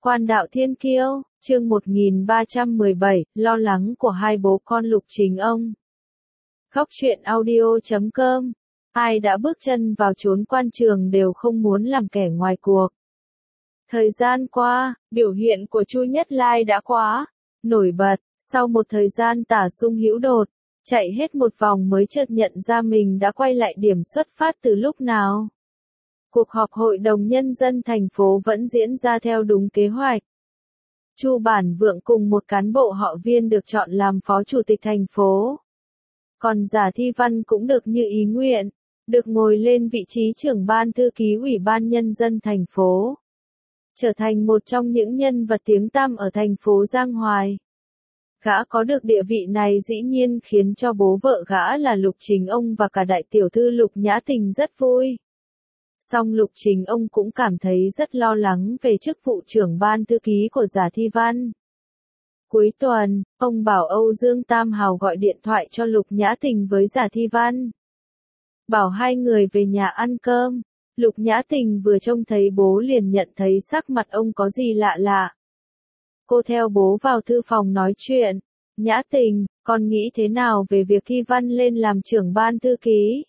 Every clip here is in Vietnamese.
Quan đạo thiên kiêu, chương 1317, lo lắng của hai bố con Lục Trình Ông. Khóc chuyện audio.com. Ai đã bước chân vào chốn quan trường đều không muốn làm kẻ ngoài cuộc. Thời gian qua, biểu hiện của Chu Nhất Lai đã quá nổi bật, sau một thời gian tả sung hữu đột, chạy hết một vòng mới chợt nhận ra mình đã quay lại điểm xuất phát từ lúc nào. Cuộc họp Hội đồng Nhân dân thành phố vẫn diễn ra theo đúng kế hoạch. Chu Bản Vượng cùng một cán bộ họ Viên được chọn làm phó chủ tịch thành phố. Còn Giả Thi Văn cũng được như ý nguyện, được ngồi lên vị trí trưởng ban thư ký Ủy ban Nhân dân thành phố. Trở thành một trong những nhân vật tiếng tăm ở thành phố Giang Hoài. Gã có được địa vị này dĩ nhiên khiến cho bố vợ gã là Lục Trình Ông và cả đại tiểu thư Lục Nhã Tình rất vui. Song Lục Trình Ông cũng cảm thấy rất lo lắng về chức vụ trưởng ban thư ký của Giả Thi Văn. Cuối tuần, ông bảo Âu Dương Tam Hào gọi điện thoại cho Lục Nhã Tình với Giả Thi Văn. Bảo hai người về nhà ăn cơm. Lục Nhã Tình vừa trông thấy bố liền nhận thấy sắc mặt ông có gì lạ lạ. Cô theo bố vào thư phòng nói chuyện. Nhã Tình, con nghĩ thế nào về việc Thi Văn lên làm trưởng ban thư ký?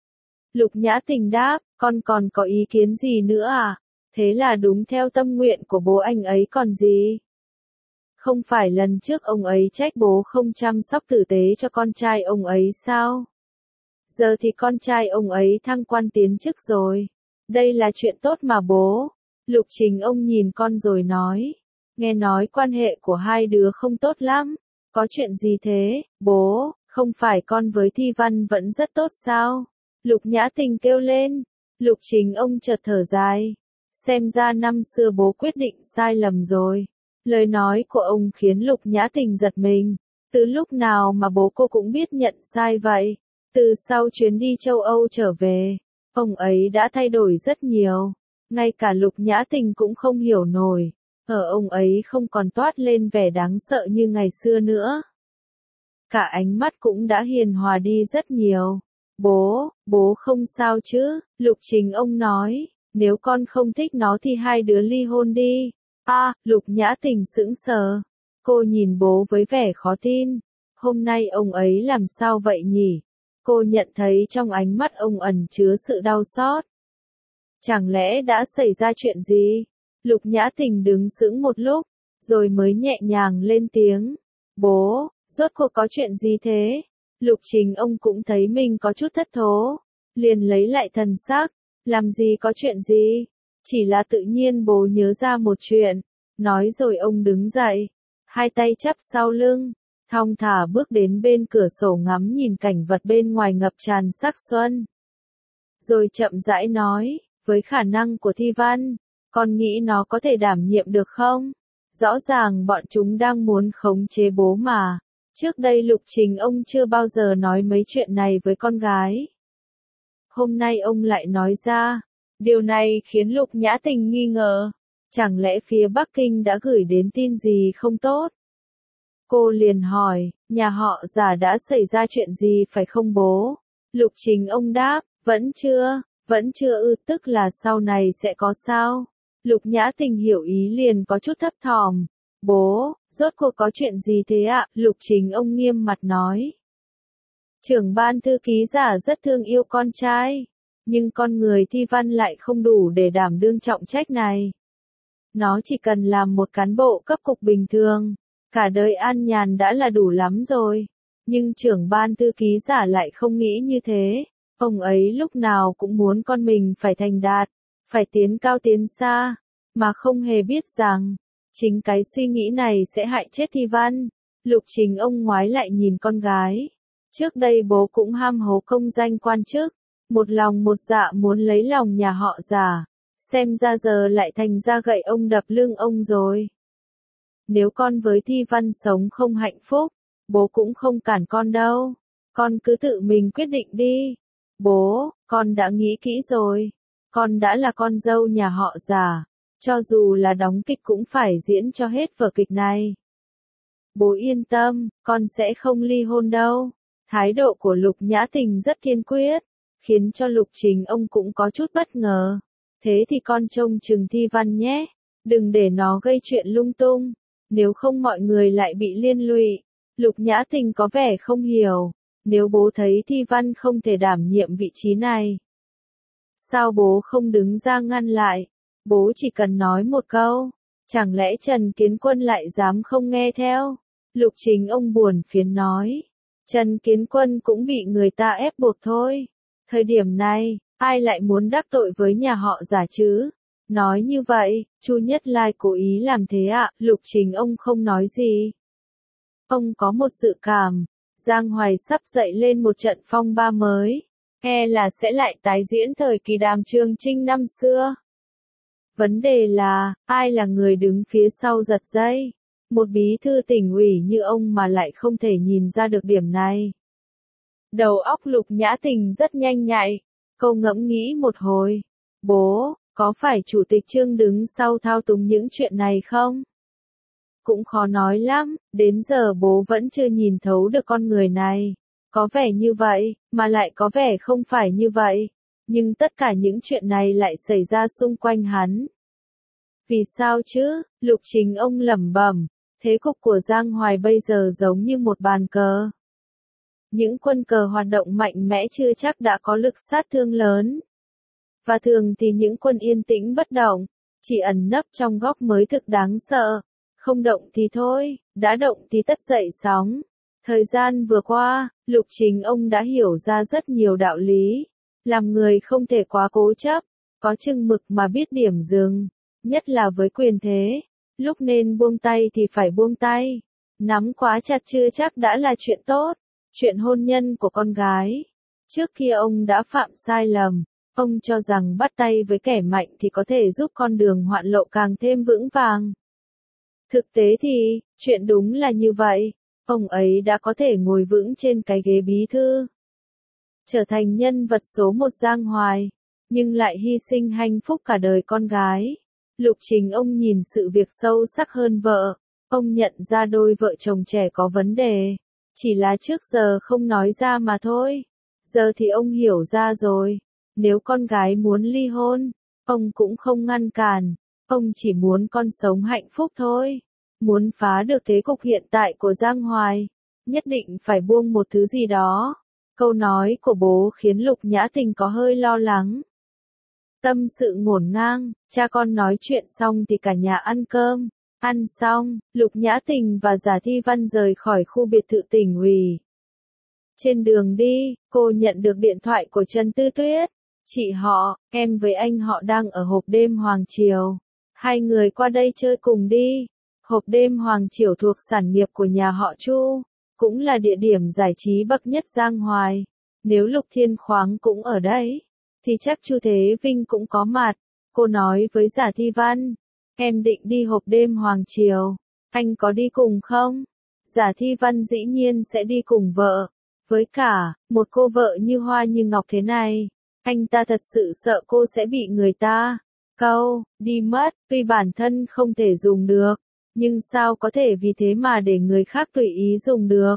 Lục Nhã Tình đáp, con còn có ý kiến gì nữa à? Thế là đúng theo tâm nguyện của bố anh ấy còn gì? Không phải lần trước ông ấy trách bố không chăm sóc tử tế cho con trai ông ấy sao? Giờ thì con trai ông ấy thăng quan tiến chức rồi. Đây là chuyện tốt mà bố. Lục Trình Ông nhìn con rồi nói. Nghe nói quan hệ của hai đứa không tốt lắm. Có chuyện gì thế, bố? Không phải con với Thi Văn vẫn rất tốt sao? Lục Nhã Tình kêu lên. Lục Trình Ông chợt thở dài. Xem ra năm xưa bố quyết định sai lầm rồi. Lời nói của ông khiến Lục Nhã Tình giật mình. Từ lúc nào mà bố cô cũng biết nhận sai vậy? Từ sau chuyến đi châu Âu trở về, ông ấy đã thay đổi rất nhiều. Ngay cả Lục Nhã Tình cũng không hiểu nổi. Ở ông ấy không còn toát lên vẻ đáng sợ như ngày xưa nữa. Cả ánh mắt cũng đã hiền hòa đi rất nhiều. Bố không sao chứ? Lục Trình Ông nói, nếu con không thích nó thì hai đứa ly hôn đi. Lục Nhã Tình sững sờ. Cô nhìn bố với vẻ khó tin. Hôm nay ông ấy làm sao vậy nhỉ? Cô nhận thấy trong ánh mắt ông ẩn chứa sự đau xót. Chẳng lẽ đã xảy ra chuyện gì? Lục Nhã Tình đứng sững một lúc, rồi mới nhẹ nhàng lên tiếng. Bố, rốt cuộc có chuyện gì thế? Lục Trình Ông cũng thấy mình có chút thất thố, liền lấy lại thần sắc. Làm gì có chuyện gì? Chỉ là tự nhiên bố nhớ ra một chuyện. Nói rồi ông đứng dậy, hai tay chắp sau lưng, thong thả bước đến bên cửa sổ ngắm nhìn cảnh vật bên ngoài ngập tràn sắc xuân. Rồi chậm rãi nói, với khả năng của Thi Văn, con nghĩ nó có thể đảm nhiệm được không? Rõ ràng bọn chúng đang muốn khống chế bố mà. Trước đây Lục Trình Ông chưa bao giờ nói mấy chuyện này với con gái. Hôm nay ông lại nói ra. Điều này khiến Lục Nhã Tình nghi ngờ. Chẳng lẽ phía Bắc Kinh đã gửi đến tin gì không tốt? Cô liền hỏi, nhà họ Giả đã xảy ra chuyện gì phải không bố? Lục Trình Ông đáp, vẫn chưa tức là sau này sẽ có sao? Lục Nhã Tình hiểu ý liền có chút thấp thỏm. Bố, rốt cuộc có chuyện gì thế ạ? Lục Trình Ông nghiêm mặt nói. Trưởng ban thư ký Giả rất thương yêu con trai, nhưng con người Thi Văn lại không đủ để đảm đương trọng trách này. Nó chỉ cần làm một cán bộ cấp cục bình thường, cả đời an nhàn đã là đủ lắm rồi. Nhưng trưởng ban thư ký Giả lại không nghĩ như thế. Ông ấy lúc nào cũng muốn con mình phải thành đạt, phải tiến cao tiến xa, mà không hề biết rằng, chính cái suy nghĩ này sẽ hại chết Thi Văn. Lục Trình Ông ngoái lại nhìn con gái. Trước đây bố cũng ham hố công danh quan chức, một lòng một dạ muốn lấy lòng nhà họ Giả. Xem ra giờ lại thành ra gậy ông đập lưng ông rồi. Nếu con với Thi Văn sống không hạnh phúc, bố cũng không cản con đâu. Con cứ tự mình quyết định đi. Bố, con đã nghĩ kỹ rồi. Con đã là con dâu nhà họ Giả. Cho dù là đóng kịch cũng phải diễn cho hết vở kịch này. Bố yên tâm, con sẽ không ly hôn đâu. Thái độ của Lục Nhã Tình rất kiên quyết, khiến cho Lục Trình Ông cũng có chút bất ngờ. Thế thì con trông chừng Thi Văn nhé. Đừng để nó gây chuyện lung tung, nếu không mọi người lại bị liên lụy. Lục Nhã Tình có vẻ không hiểu, nếu bố thấy Thi Văn không thể đảm nhiệm vị trí này, sao bố không đứng ra ngăn lại? Bố chỉ cần nói một câu, chẳng lẽ Trần Kiến Quân lại dám không nghe theo? Lục Chính ông buồn phiền nói. Trần Kiến Quân cũng bị người ta ép buộc thôi. Thời điểm này, ai lại muốn đắc tội với nhà họ Giả chứ? Nói như vậy, Chu Nhất Lai cố ý làm thế ạ? Lục Chính ông không nói gì. Ông có một dự cảm, Giang Hoài sắp dậy lên một trận phong ba mới. E là sẽ lại tái diễn thời kỳ Đàm Trường Trinh năm xưa. Vấn đề là, ai là người đứng phía sau giật dây? Một bí thư tỉnh ủy như ông mà lại không thể nhìn ra được điểm này. Đầu óc Lục Nhã Tình rất nhanh nhạy. Cô ngẫm nghĩ một hồi. Bố, có phải Chủ tịch Trương đứng sau thao túng những chuyện này không? Cũng khó nói lắm, đến giờ bố vẫn chưa nhìn thấu được con người này. Có vẻ như vậy, mà lại có vẻ không phải như vậy. Nhưng tất cả những chuyện này lại xảy ra xung quanh hắn. Vì sao chứ? Lục Chính ông lẩm bẩm. Thế cục của Giang Hoài bây giờ giống như một bàn cờ. Những quân cờ hoạt động mạnh mẽ chưa chắc đã có lực sát thương lớn. Và thường thì những quân yên tĩnh bất động, chỉ ẩn nấp trong góc mới thực đáng sợ. Không động thì thôi, đã động thì tất dậy sóng. Thời gian vừa qua, Lục Chính ông đã hiểu ra rất nhiều đạo lý. Làm người không thể quá cố chấp, có chừng mực mà biết điểm dừng, nhất là với quyền thế. Lúc nên buông tay thì phải buông tay. Nắm quá chặt chưa chắc đã là chuyện tốt. Chuyện hôn nhân của con gái. Trước kia ông đã phạm sai lầm. Ông cho rằng bắt tay với kẻ mạnh thì có thể giúp con đường hoạn lộ càng thêm vững vàng. Thực tế thì, chuyện đúng là như vậy. Ông ấy đã có thể ngồi vững trên cái ghế bí thư. Trở thành nhân vật số một Giang Hoài. Nhưng lại hy sinh hạnh phúc cả đời con gái. Lục Chính ông nhìn sự việc sâu sắc hơn vợ. Ông nhận ra đôi vợ chồng trẻ có vấn đề. Chỉ là trước giờ không nói ra mà thôi. Giờ thì ông hiểu ra rồi. Nếu con gái muốn ly hôn, ông cũng không ngăn cản. Ông chỉ muốn con sống hạnh phúc thôi. Muốn phá được thế cục hiện tại của Giang Hoài, nhất định phải buông một thứ gì đó. Câu nói của bố khiến Lục Nhã Tình có hơi lo lắng. Tâm sự ngổn ngang, cha con nói chuyện xong thì cả nhà ăn cơm. Ăn xong, Lục Nhã Tình và Giả Thi Văn rời khỏi khu biệt thự tỉnh ủy. Trên đường đi, cô nhận được điện thoại của Trần Tư Tuyết. Chị họ, em với anh họ đang ở hộp đêm Hoàng Triều. Hai người qua đây chơi cùng đi. Hộp đêm Hoàng Triều thuộc sản nghiệp của nhà họ Chu, cũng là địa điểm giải trí bậc nhất Giang Hoài. Nếu Lục Thiên Khoáng cũng ở đấy, thì chắc Chu Thế Vinh cũng có mặt. Cô nói với Giả Thi Văn, em định đi hộp đêm Hoàng Triều, anh có đi cùng không? Giả Thi Văn dĩ nhiên sẽ đi cùng vợ. Với cả, một cô vợ như hoa như ngọc thế này, anh ta thật sự sợ cô sẽ bị người ta đi mất, tuy bản thân không thể dùng được. Nhưng sao có thể vì thế mà để người khác tùy ý dùng được?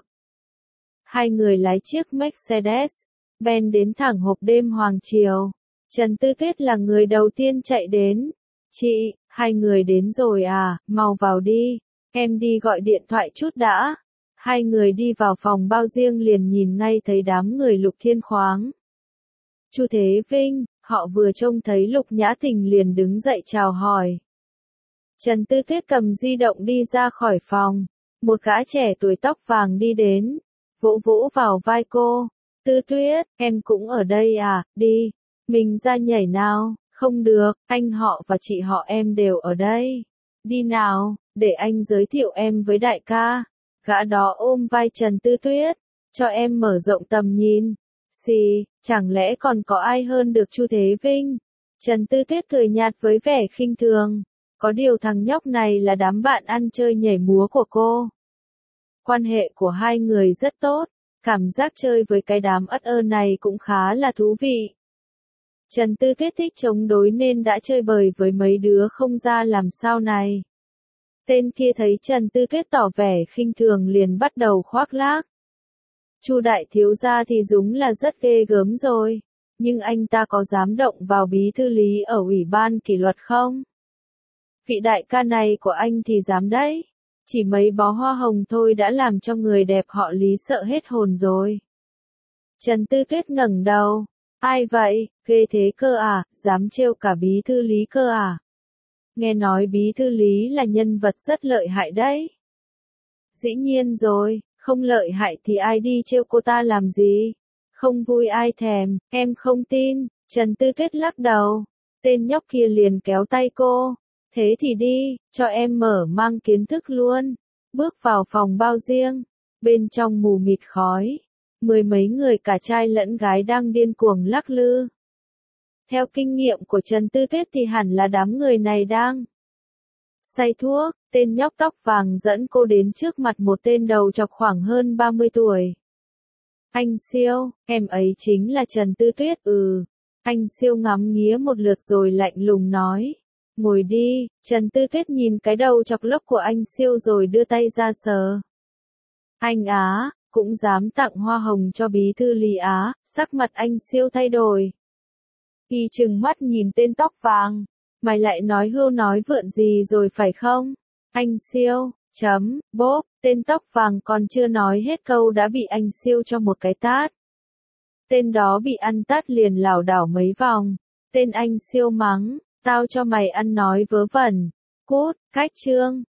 Hai người lái chiếc Mercedes-Benz đến thẳng hộp đêm Hoàng Triều. Trần Tư Tuyết là người đầu tiên chạy đến. Chị, hai người đến rồi à, mau vào đi. Em đi gọi điện thoại chút đã. Hai người đi vào phòng bao riêng liền nhìn ngay thấy đám người Lục Thiên Khoáng. Chu Thế Vinh, họ vừa trông thấy Lục Nhã Tình liền đứng dậy chào hỏi. Trần Tư Tuyết cầm di động đi ra khỏi phòng. Một gã trẻ tuổi tóc vàng đi đến, vỗ vỗ vào vai cô. Tư Tuyết, em cũng ở đây à, đi. Mình ra nhảy nào, không được, anh họ và chị họ em đều ở đây. Đi nào, để anh giới thiệu em với đại ca. Gã đó ôm vai Trần Tư Tuyết, cho em mở rộng tầm nhìn. Chẳng lẽ còn có ai hơn được Chu Thế Vinh? Trần Tư Tuyết cười nhạt với vẻ khinh thường. Có điều thằng nhóc này là đám bạn ăn chơi nhảy múa của cô. Quan hệ của hai người rất tốt, cảm giác chơi với cái đám ất ơ này cũng khá là thú vị. Trần Tư Tuyết thích chống đối nên đã chơi bời với mấy đứa không ra làm sao này. Tên kia thấy Trần Tư Tuyết tỏ vẻ khinh thường liền bắt đầu khoác lác. Chu đại thiếu gia thì đúng là rất ghê gớm rồi, nhưng anh ta có dám động vào bí thư lý ở ủy ban kỷ luật không? Vị đại ca này của anh thì dám đấy. Chỉ mấy bó hoa hồng thôi đã làm cho người đẹp họ Lý sợ hết hồn rồi. Trần Tư Tuyết ngẩng đầu. Ai vậy, ghê thế cơ à, dám trêu cả bí thư Lý cơ à? Nghe nói bí thư Lý là nhân vật rất lợi hại đấy. Dĩ nhiên rồi, không lợi hại thì ai đi trêu cô ta làm gì? Không vui ai thèm, em không tin. Trần Tư Tuyết lắc đầu. Tên nhóc kia liền kéo tay cô. Thế thì đi, cho em mở mang kiến thức luôn. Bước vào phòng bao riêng. Bên trong mù mịt khói. Mười mấy người cả trai lẫn gái đang điên cuồng lắc lư. Theo kinh nghiệm của Trần Tư Tuyết thì hẳn là đám người này đang say thuốc. Tên nhóc tóc vàng dẫn cô đến trước mặt một tên đầu chọc khoảng hơn 30 tuổi. Anh Siêu, em ấy chính là Trần Tư Tuyết. Anh Siêu ngắm nghía một lượt rồi lạnh lùng nói. Ngồi đi. Trần Tư Tuyết nhìn cái đầu chọc lốc của anh Siêu rồi đưa tay ra sờ. Anh Á, cũng dám tặng hoa hồng cho bí thư Lý Á. Sắc mặt anh Siêu thay đổi. Y trừng mắt nhìn tên tóc vàng. Mày lại nói hưu nói vượn gì rồi phải không? Anh Siêu, bốp, tên tóc vàng còn chưa nói hết câu đã bị anh Siêu cho một cái tát. Tên đó bị ăn tát liền lảo đảo mấy vòng. Tên anh Siêu mắng, tao cho mày ăn nói vớ vẩn. Cút, cách chương.